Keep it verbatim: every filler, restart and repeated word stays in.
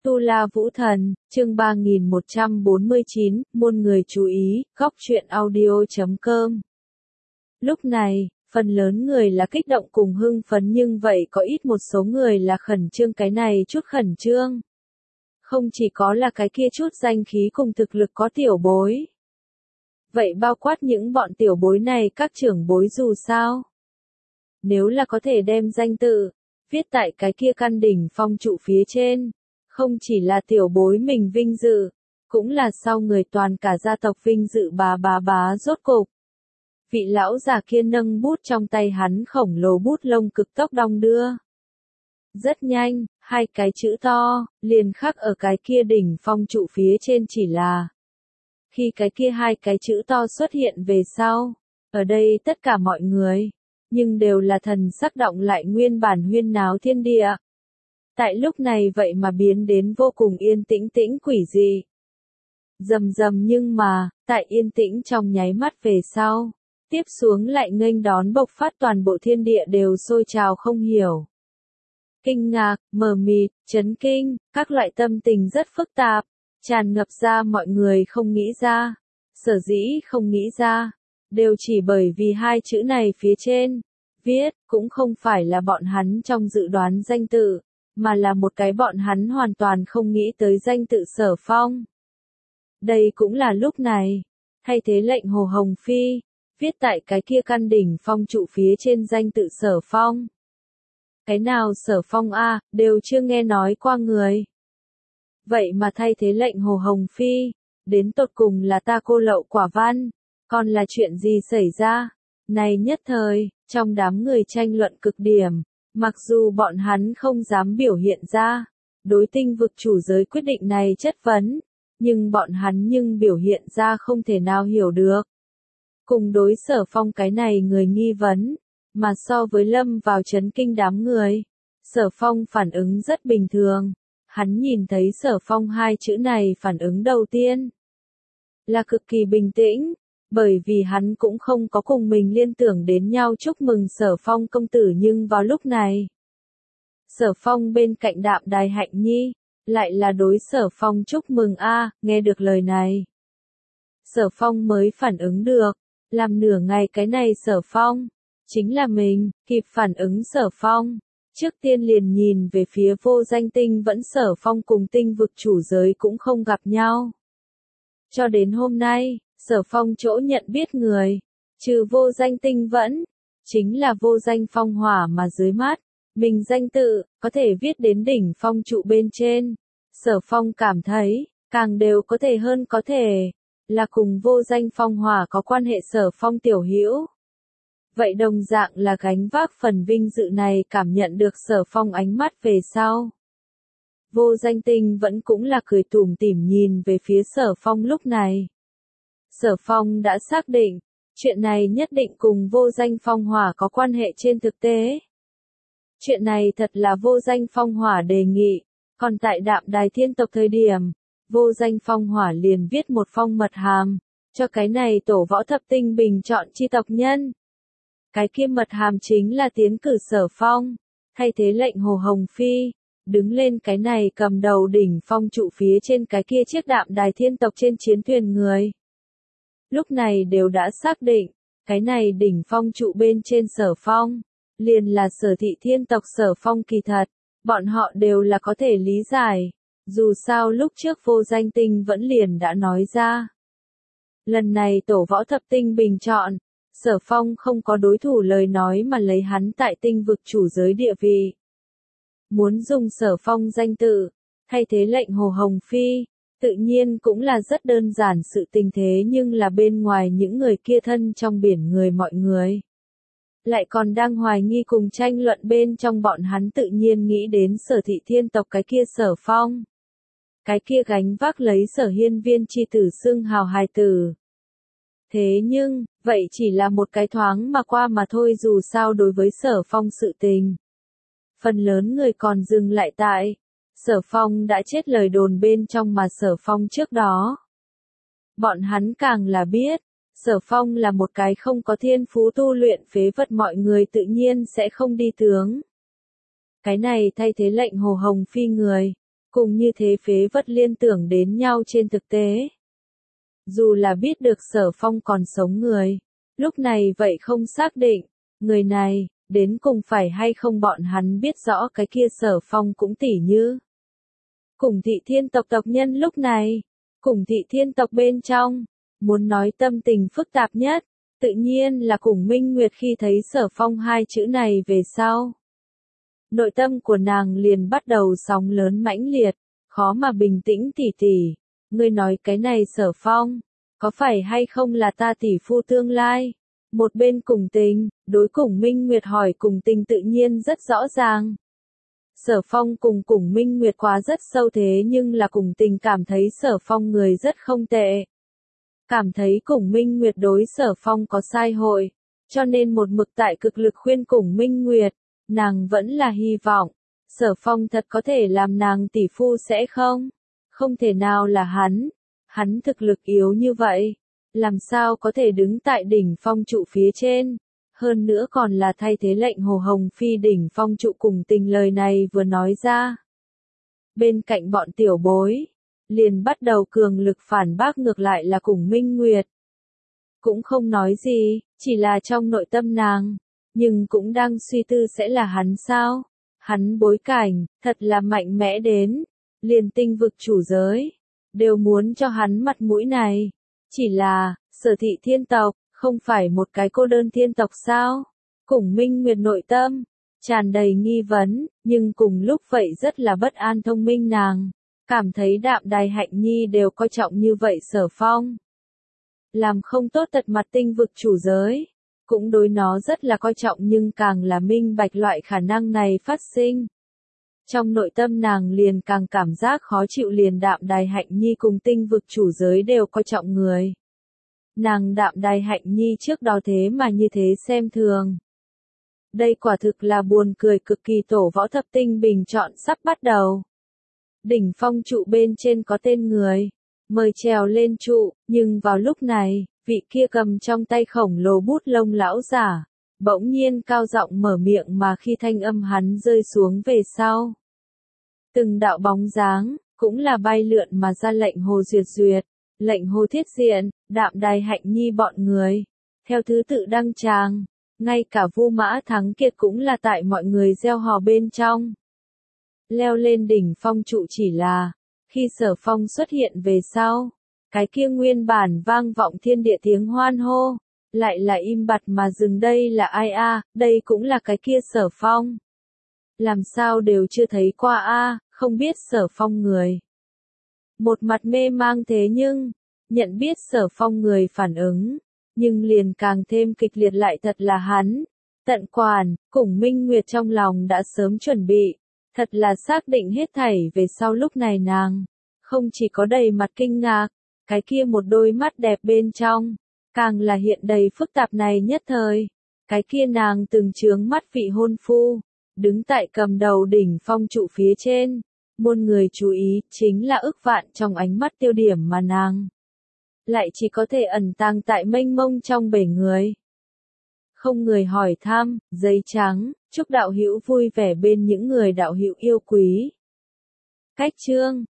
Tu La Vũ Thần, chương ba nghìn một trăm bốn mươi chín, muôn người chú ý, góc truyện audio chấm com. Lúc này, phần lớn người là kích động cùng hưng phấn nhưng vậy có ít một số người là khẩn trương, cái này chút khẩn trương. Không chỉ có là cái kia chút danh khí cùng thực lực có tiểu bối. Vậy bao quát những bọn tiểu bối này các trưởng bối dù sao. Nếu là có thể đem danh tự, viết tại cái kia căn đỉnh phong trụ phía trên. Không chỉ là tiểu bối mình vinh dự, cũng là sau người toàn cả gia tộc vinh dự bá bá bá rốt cục. Vị lão già kia nâng bút trong tay hắn khổng lồ bút lông cực tốc đong đưa. Rất nhanh, hai cái chữ to, liền khắc ở cái kia đỉnh phong trụ phía trên chỉ là. Khi cái kia hai cái chữ to xuất hiện về sau, ở đây tất cả mọi người, nhưng đều là thần sắc động lại nguyên bản huyên náo thiên địa. Tại lúc này vậy mà biến đến vô cùng yên tĩnh tĩnh quỷ dị. Rầm rầm nhưng mà, tại yên tĩnh trong nháy mắt về sau, tiếp xuống lại nghênh đón bộc phát toàn bộ thiên địa đều sôi trào không hiểu. Kinh ngạc, mờ mịt, chấn kinh, các loại tâm tình rất phức tạp, tràn ngập ra mọi người không nghĩ ra, sở dĩ không nghĩ ra, đều chỉ bởi vì hai chữ này phía trên, viết, cũng không phải là bọn hắn trong dự đoán danh tự. Mà là một cái bọn hắn hoàn toàn không nghĩ tới danh tự Sở Phong. Đây cũng là lúc này, thay thế lệnh Hồ Hồng Phi, viết tại cái kia căn đỉnh phong trụ phía trên danh tự Sở Phong. Cái nào Sở Phong a, đều chưa nghe nói qua người. Vậy mà thay thế lệnh Hồ Hồng Phi, đến tột cùng là ta cô lậu quả văn, còn là chuyện gì xảy ra? Này nhất thời, trong đám người tranh luận cực điểm. Mặc dù bọn hắn không dám biểu hiện ra, đối tinh vực chủ giới quyết định này chất vấn, nhưng bọn hắn nhưng biểu hiện ra không thể nào hiểu được. Cùng đối Sở Phong cái này người nghi vấn, mà so với lâm vào chấn kinh đám người, Sở Phong phản ứng rất bình thường. Hắn nhìn thấy Sở Phong hai chữ này phản ứng đầu tiên là cực kỳ bình tĩnh. Bởi vì hắn cũng không có cùng mình liên tưởng đến nhau chúc mừng Sở Phong công tử nhưng vào lúc này. Sở Phong bên cạnh Đạm Đài Hạnh Nhi, lại là đối Sở Phong chúc mừng a, nghe được lời này. Sở Phong mới phản ứng được, làm nửa ngày cái này Sở Phong, chính là mình, kịp phản ứng Sở Phong. Trước tiên liền nhìn về phía vô danh tinh vẫn Sở Phong cùng tinh vực chủ giới cũng không gặp nhau. Cho đến hôm nay. Sở Phong chỗ nhận biết người, trừ vô danh tinh vẫn, chính là vô danh phong hỏa mà dưới mắt, mình danh tự, có thể viết đến đỉnh phong trụ bên trên. Sở Phong cảm thấy, càng đều có thể hơn có thể, là cùng vô danh phong hỏa có quan hệ Sở Phong tiểu hữu. Vậy đồng dạng là gánh vác phần vinh dự này cảm nhận được Sở Phong ánh mắt về sau. Vô danh tinh vẫn cũng là cười tủm tỉm nhìn về phía Sở Phong lúc này. Sở Phong đã xác định, chuyện này nhất định cùng vô danh phong hỏa có quan hệ trên thực tế. Chuyện này thật là vô danh phong hỏa đề nghị, còn tại Đạm Đài Thiên tộc thời điểm, vô danh phong hỏa liền viết một phong mật hàm, cho cái này tổ võ thập tinh bình chọn chi tộc nhân. Cái kia mật hàm chính là tiến cử Sở Phong, thay thế lệnh Hồ Hồng Phi, đứng lên cái này cầm đầu đỉnh phong trụ phía trên cái kia chiếc Đạm Đài Thiên tộc trên chiến thuyền người. Lúc này đều đã xác định, cái này đỉnh phong trụ bên trên Sở Phong, liền là Sở Thị Thiên tộc Sở Phong kỳ thật, bọn họ đều là có thể lý giải, dù sao lúc trước vô danh tinh vẫn liền đã nói ra. Lần này tổ võ thập tinh bình chọn, Sở Phong không có đối thủ lời nói mà lấy hắn tại tinh vực chủ giới địa vị. Muốn dùng Sở Phong danh tự, thay thế lệnh Hồ Hồng Phi. Tự nhiên cũng là rất đơn giản sự tình thế nhưng là bên ngoài những người kia thân trong biển người mọi người. Lại còn đang hoài nghi cùng tranh luận bên trong bọn hắn tự nhiên nghĩ đến Sở Thị Thiên tộc cái kia Sở Phong. Cái kia gánh vác lấy Sở Hiên Viên chi tử xưng hào hài tử. Thế nhưng, vậy chỉ là một cái thoáng mà qua mà thôi dù sao đối với Sở Phong sự tình. Phần lớn người còn dừng lại tại. Sở Phong đã chết lời đồn bên trong mà Sở Phong trước đó. Bọn hắn càng là biết, Sở Phong là một cái không có thiên phú tu luyện phế vật mọi người tự nhiên sẽ không đi tướng. Cái này thay thế lệnh Hồ Hồng Phi người, cùng như thế phế vật liên tưởng đến nhau trên thực tế. Dù là biết được Sở Phong còn sống người, lúc này vậy không xác định, người này, đến cùng phải hay không bọn hắn biết rõ cái kia Sở Phong cũng tỉ như. Cùng thị thiên tộc tộc nhân lúc này, cùng thị thiên tộc bên trong, muốn nói tâm tình phức tạp nhất, tự nhiên là cùng Minh Nguyệt khi thấy Sở Phong hai chữ này về sau. Nội tâm của nàng liền bắt đầu sóng lớn mãnh liệt, khó mà bình tĩnh tỉ tỉ, ngươi nói cái này Sở Phong, có phải hay không là ta tỷ phu tương lai? Một bên cùng tình, đối cùng Minh Nguyệt hỏi cùng tình tự nhiên rất rõ ràng. Sở Phong cùng cùng Minh Nguyệt quá rất sâu thế nhưng là cùng tình cảm thấy Sở Phong người rất không tệ. Cảm thấy cùng Minh Nguyệt đối Sở Phong có sai hội, cho nên một mực tại cực lực khuyên cùng Minh Nguyệt, nàng vẫn là hy vọng, Sở Phong thật có thể làm nàng tỷ phu sẽ không? Không thể nào là hắn, hắn thực lực yếu như vậy, làm sao có thể đứng tại đỉnh phong trụ phía trên, hơn nữa còn là thay thế lệnh Hồ Hồng Phi đỉnh phong trụ cùng tình lời này vừa nói ra. Bên cạnh bọn tiểu bối, liền bắt đầu cường lực phản bác ngược lại là cùng Minh Nguyệt. Cũng không nói gì, chỉ là trong nội tâm nàng, nhưng cũng đang suy tư sẽ là hắn sao? Hắn bối cảnh, thật là mạnh mẽ đến, liền tinh vực chủ giới, đều muốn cho hắn mặt mũi này. Chỉ là, Sở thị thiên tộc, không phải một cái cô đơn thiên tộc sao? Cùng Minh Nguyệt nội tâm, tràn đầy nghi vấn, nhưng cùng lúc vậy rất là bất an thông minh nàng. Cảm thấy Đạm Đài Hạnh Nhi đều coi trọng như vậy Sở Phong. Làm không tốt tật mặt tinh vực chủ giới, cũng đối nó rất là coi trọng nhưng càng là minh bạch loại khả năng này phát sinh. Trong nội tâm nàng liền càng cảm giác khó chịu liền Đạm Đài Hạnh Nhi cùng tinh vực chủ giới đều coi trọng người. Nàng Đạm Đài Hạnh Nhi trước đó thế mà như thế xem thường. Đây quả thực là buồn cười cực kỳ tổ võ thập tinh bình chọn sắp bắt đầu. Đỉnh phong trụ bên trên có tên người, mời trèo lên trụ, nhưng vào lúc này, vị kia cầm trong tay khổng lồ bút lông lão giả, bỗng nhiên cao giọng mở miệng mà khi thanh âm hắn rơi xuống về sau. Từng đạo bóng dáng, cũng là bay lượn mà ra lệnh Hồ Duyệt Duyệt, lệnh Hồ Thiết Diện, Đạm Đài Hạnh Nhi bọn người, theo thứ tự đăng tràng, ngay cả Vu Mã Thắng Kiệt cũng là tại mọi người gieo hò bên trong. Leo lên đỉnh phong trụ chỉ là, khi Sở Phong xuất hiện về sau, cái kia nguyên bản vang vọng thiên địa tiếng hoan hô, lại là im bặt mà dừng đây là ai a, à, đây cũng là cái kia Sở Phong. Làm sao đều chưa thấy qua a, à, không biết Sở Phong người. Một mặt mê mang thế nhưng, nhận biết Sở Phong người phản ứng, nhưng liền càng thêm kịch liệt lại thật là hắn. Tận Quản, cùng Minh Nguyệt trong lòng đã sớm chuẩn bị, thật là xác định hết thảy về sau lúc này nàng, không chỉ có đầy mặt kinh ngạc, cái kia một đôi mắt đẹp bên trong, càng là hiện đầy phức tạp này nhất thời, cái kia nàng từng trướng mắt vị hôn phu, đứng tại cầm đầu đỉnh phong trụ phía trên, muôn người chú ý, chính là ức vạn trong ánh mắt tiêu điểm mà nàng, lại chỉ có thể ẩn tàng tại mênh mông trong bể người. Không người hỏi thăm, giấy trắng, chúc đạo hữu vui vẻ bên những người đạo hữu yêu quý. Cách chương